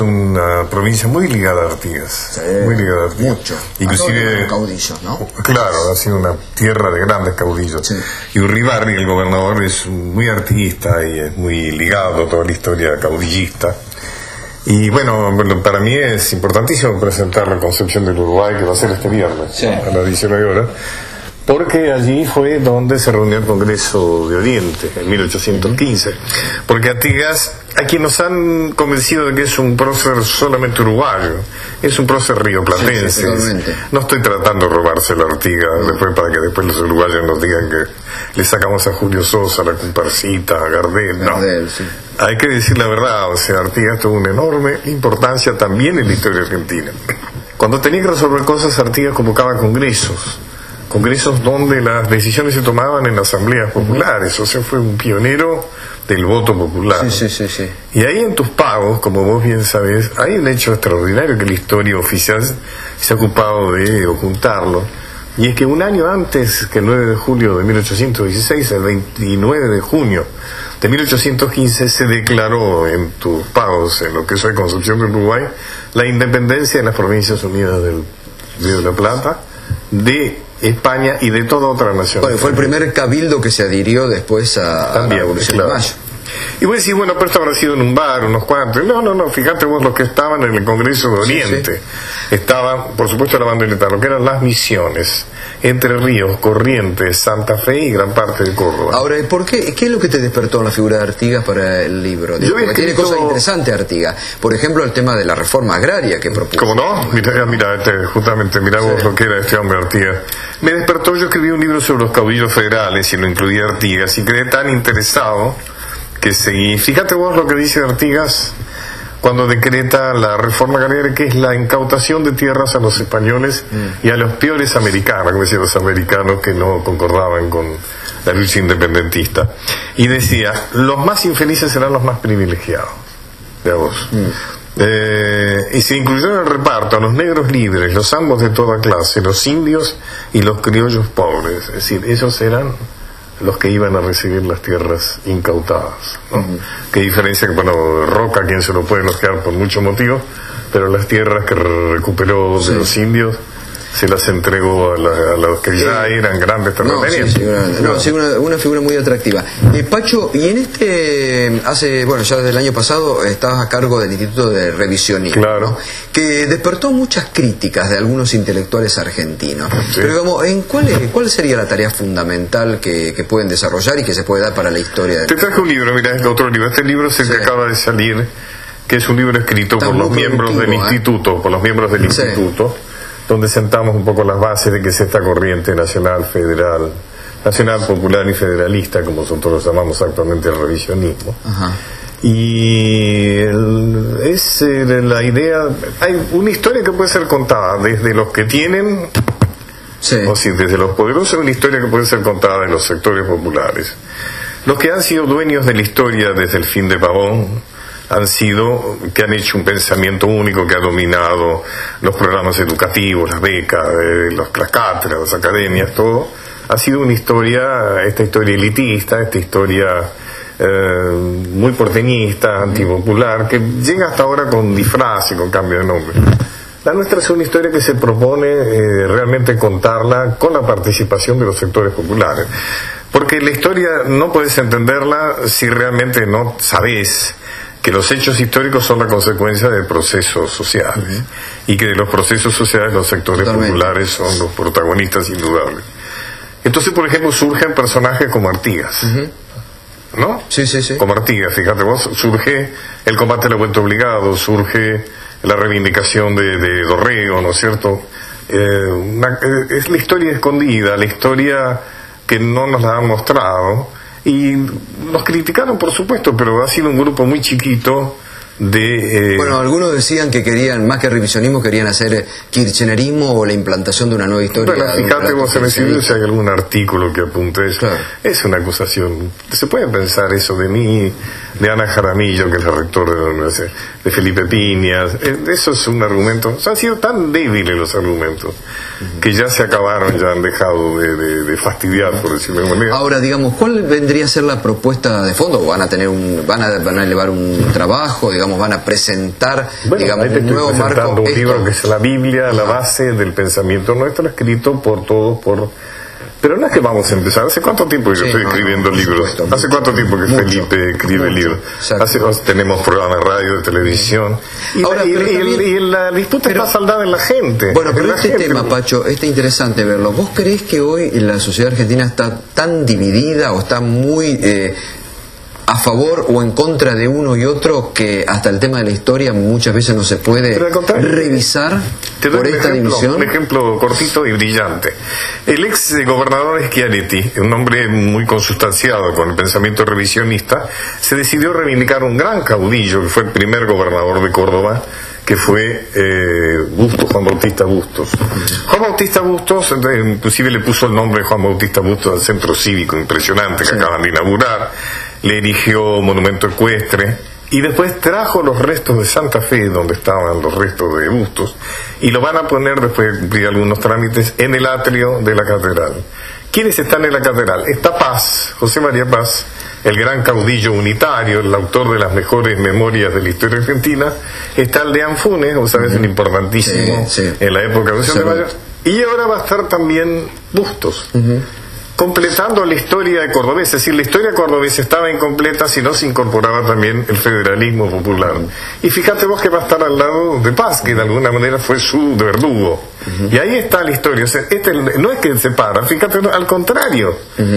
Una provincia muy ligada a Artigas, muy ligada a Artigas. Mucho. Inclusive, caudillos, ¿no? Claro, ha sido una tierra de grandes caudillos. Sí. Y Urribarri, el gobernador, es muy artiguista y es muy ligado a toda la historia caudillista. Y bueno, para mí es importantísimo presentar la Concepción del Uruguay, que va a ser este viernes, sí, a las 19 horas. Porque allí fue donde se reunió el Congreso de Oriente, en 1815. Porque Artigas, a quienes nos han convencido de que es un prócer solamente uruguayo, es un prócer rioplatense. Sí, no estoy tratando de robarse la Artigas después para que después los uruguayos nos digan que le sacamos a Julio Sosa, a la Comparsita, a Gardel. No, sí. Hay que decir la verdad, o sea, Artigas tuvo una enorme importancia también en la historia argentina. Cuando tenía que resolver cosas, Artigas convocaba congresos donde las decisiones se tomaban en asambleas populares, o sea, fue un pionero del voto popular. Sí. Y ahí en Tuspagos, como vos bien sabés, hay un hecho extraordinario que la historia oficial se ha ocupado de ocultarlo, y es que un año antes que el 9 de julio de 1816, el 29 de junio de 1815, se declaró en Tuspagos, en lo que es hoy Concepción del Uruguay, la independencia de las Provincias Unidas del Río de la Plata, de España y de toda otra nación. Bueno, fue el primer cabildo que se adhirió después a la Revolución de Mayo. Y vos decís, bueno, pero esto habrá sido en un bar, unos cuantos. No, fíjate vos los que estaban en el Congreso de Oriente. Sí. Estaban, por supuesto, la bandereta, lo que eran las Misiones, Entre Ríos, Corrientes, Santa Fe y gran parte de Córdoba. Ahora, ¿por qué es lo que te despertó en la figura de Artigas para el libro? Porque tiene cosas interesantes Artigas. Por ejemplo, el tema de la reforma agraria que propuso. ¿Cómo no? Mira, vos lo que era este hombre Artigas. Me despertó, yo escribí un libro sobre los caudillos federales y lo incluía Artigas, y quedé tan interesado que seguí. Fíjate vos lo que dice Artigas cuando decreta la reforma agraria, que es la incautación de tierras a los españoles y a los peores americanos, como decían los americanos que no concordaban con la lucha independentista. Y decía, los más infelices serán los más privilegiados. De vos. Y se incluyó en el reparto a los negros libres, los ambos de toda clase, los indios y los criollos pobres. Es decir, esos eran los que iban a recibir las tierras incautadas, ¿no? Qué diferencia que, bueno, Roca, quien se lo puede elogiar por muchos motivos, pero las tierras que recuperó de los indios se las entregó a los que ya eran grandes terratenientes. Una figura muy atractiva. Pacho, y en ya desde el año pasado estabas a cargo del Instituto de Revisionismo, claro, ¿no? Que despertó muchas críticas de algunos intelectuales argentinos. Sí. Pero digamos, ¿cuál sería la tarea fundamental que pueden desarrollar y que se puede dar para la historia? Te traje un libro, mira, es otro libro. Este libro es el que acaba de salir, que es un libro escrito por los miembros del instituto, donde sentamos un poco las bases de que es esta corriente nacional, federal, nacional, popular y federalista, como nosotros llamamos actualmente el revisionismo. Ajá. Y es la idea, hay una historia que puede ser contada desde los que tienen, o si desde los poderosos, una historia que puede ser contada en los sectores populares. Los que han sido dueños de la historia desde el fin de Pavón que han hecho un pensamiento único que ha dominado los programas educativos, las becas, las cátedras, las academias, todo. Ha sido una historia, esta historia elitista, esta historia muy porteñista, antipopular, que llega hasta ahora con disfraz y con cambio de nombre. La nuestra es una historia que se propone realmente contarla con la participación de los sectores populares. Porque la historia no puedes entenderla si realmente no sabés que los hechos históricos son la consecuencia de procesos sociales, y que de los procesos sociales los sectores populares son los protagonistas indudable. Entonces, por ejemplo, surgen personajes como Artigas, ¿no? Sí. Como Artigas, fíjate vos, surge el combate a la vuelta obligado, surge la reivindicación de Dorrego, ¿no es cierto? Es la historia escondida, la historia que no nos la han mostrado. Y nos criticaron, por supuesto, pero ha sido un grupo muy chiquito de... Bueno, algunos decían que querían, más que revisionismo, querían hacer kirchnerismo o la implantación de una nueva historia. Bueno, fíjate vos en el civil si hay algún artículo que apunte eso. Claro. Es una acusación. Se puede pensar eso de mí. de Ana Jaramillo, que es la rectora de la Universidad, de Felipe Piñas. Eso es un argumento. O sea, han sido tan débiles los argumentos que ya se acabaron, ya han dejado de fastidiar, por decirlo de manera. Ahora, digamos, ¿cuál vendría a ser la propuesta de fondo? ¿Van a tener van a elevar un trabajo, digamos, van a presentar, digamos, un nuevo marco? Un libro que es la Biblia, la base del pensamiento nuestro, escrito por todos, pero no es que vamos a empezar. ¿Hace cuánto tiempo que yo estoy escribiendo libros? ¿Hace cuánto tiempo que Felipe escribe libros? Tenemos programas de radio, de televisión. Y la disputa está saldada en la gente. Bueno, pero tema, Pacho, es interesante verlo. ¿Vos creés que hoy la sociedad argentina está tan dividida o está muy a favor o en contra de uno y otro que hasta el tema de la historia muchas veces no se puede revisar por esta división? Un ejemplo cortito y brillante. El ex gobernador Schiaretti, un hombre muy consustanciado con el pensamiento revisionista, se decidió reivindicar un gran caudillo que fue el primer gobernador de Córdoba, que fue Juan Bautista Bustos. Juan Bautista Bustos, inclusive le puso el nombre de Juan Bautista Bustos al centro cívico impresionante que acaban de inaugurar, le erigió monumento ecuestre y después trajo los restos de Santa Fe, donde estaban los restos de Bustos, y lo van a poner, después de cumplir algunos trámites, en el atrio de la catedral. ¿Quiénes están en la catedral? Está Paz, José María Paz, el gran caudillo unitario, el autor de las mejores memorias de la historia argentina. Está el de Anfunes, o sabes, un importantísimo en la época de Mayo. Y ahora va a estar también Bustos, completando la historia de Córdoba. Es decir, la historia cordobesa estaba incompleta si no se incorporaba también el federalismo popular. Y fíjate vos que va a estar al lado de Paz, que de alguna manera fue su verdugo. Y ahí está la historia. O sea, no es que separa, fíjate, al contrario.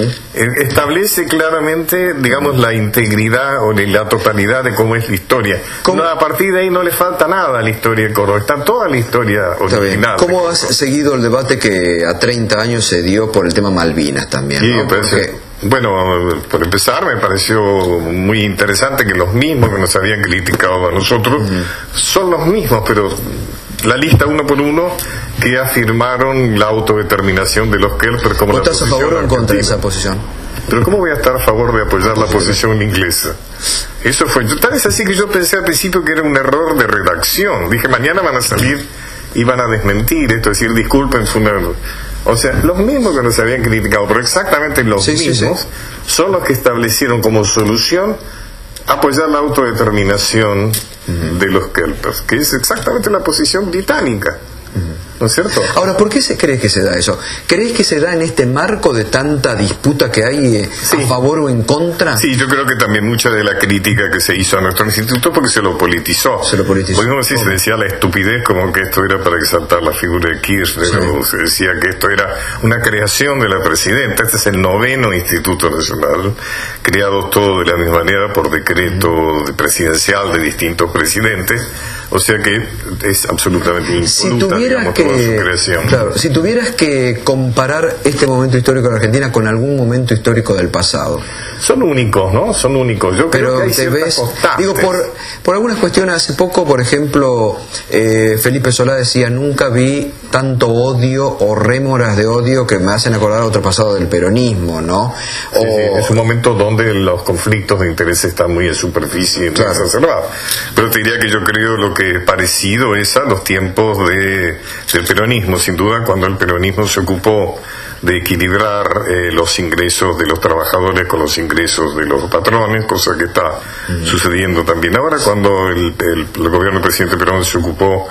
Establece claramente, digamos, la integridad o la totalidad de cómo es la historia. A partir de ahí no le falta nada a la historia de Córdoba. Está toda la historia original. ¿Cómo has seguido el debate que a 30 años se dio por el tema Malvinas también? Sí, ¿no? Bueno, por empezar, me pareció muy interesante que los mismos que nos habían criticado a nosotros son los mismos, pero la lista uno por uno, que afirmaron la autodeterminación de los Kelper como la posición. ¿Estás a favor o en contra de esa posición? Pero ¿cómo voy a estar a favor de apoyar la posición inglesa? Eso fue. Tal es así que yo pensé al principio que era un error de redacción. Dije, mañana van a salir y van a desmentir esto, decir, disculpen, fue un error. O sea, los mismos que nos habían criticado, pero exactamente los mismos, son los que establecieron como solución apoyar la autodeterminación de los kelpers, que es exactamente la posición británica. ¿No es cierto? Ahora, ¿por qué se cree que se da eso? ¿Crees que se da en este marco de tanta disputa que hay a favor o en contra? Sí, yo creo que también mucha de la crítica que se hizo a nuestro instituto porque se lo politizó. Podemos decir, se decía la estupidez como que esto era para exaltar la figura de Kirchner, o se decía que esto era una creación de la presidenta. Este es el 9º Instituto Nacional, creado todo de la misma manera por decreto presidencial de distintos presidentes. O sea que es absolutamente impoluta, digamos, toda su creación. Claro, si tuvieras que comparar este momento histórico de Argentina con algún momento histórico del pasado. Son únicos, ¿no? Son únicos. Yo creo que hay ciertas constantes. Digo, por algunas cuestiones, hace poco, por ejemplo, Felipe Solá decía, nunca vi tanto odio o rémoras de odio que me hacen acordar a otro pasado del peronismo, ¿no? Sí, es un momento donde los conflictos de interés están muy en superficie y muy exacerbados. Pero te diría que yo creo lo que es parecido es a los tiempos del peronismo, sin duda, cuando el peronismo se ocupó de equilibrar los ingresos de los trabajadores con los ingresos de los patrones, cosa que está sucediendo también ahora, cuando el gobierno del presidente Perón se ocupó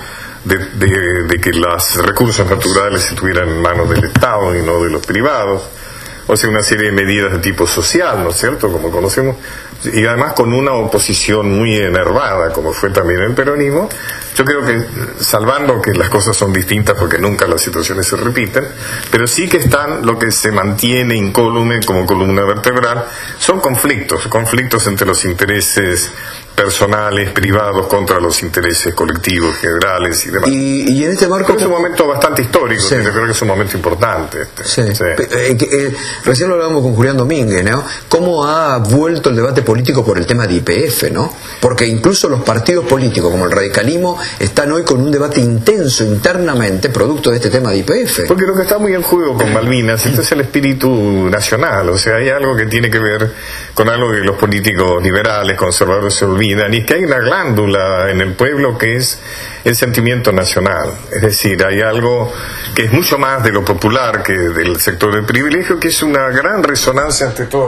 de que los recursos naturales estuvieran en manos del Estado y no de los privados. O sea, una serie de medidas de tipo social, ¿no es cierto?, como conocemos, y además con una oposición muy enervada, como fue también el peronismo. Yo creo que, salvando que las cosas son distintas porque nunca las situaciones se repiten, pero sí que están, lo que se mantiene incólume como columna vertebral, son conflictos entre los intereses personales, privados, contra los intereses colectivos, generales y demás. Y en este marco... Pero es un momento bastante histórico, sí. Yo creo que es un momento importante. Sí. Recién lo hablábamos con Julián Domínguez, ¿no? ¿Cómo ha vuelto el debate político por el tema de YPF, ¿no? Porque incluso los partidos políticos, como el radicalismo, están hoy con un debate intenso internamente, producto de este tema de YPF. Porque lo que está muy en juego con Malvinas, esto es el espíritu nacional, o sea, hay algo que tiene que ver con algo que los políticos liberales, conservadores se olvidan, y es que hay una glándula en el pueblo que es el sentimiento nacional. Es decir, hay algo que es mucho más de lo popular que del sector del privilegio, que es una gran resonancia ante todo.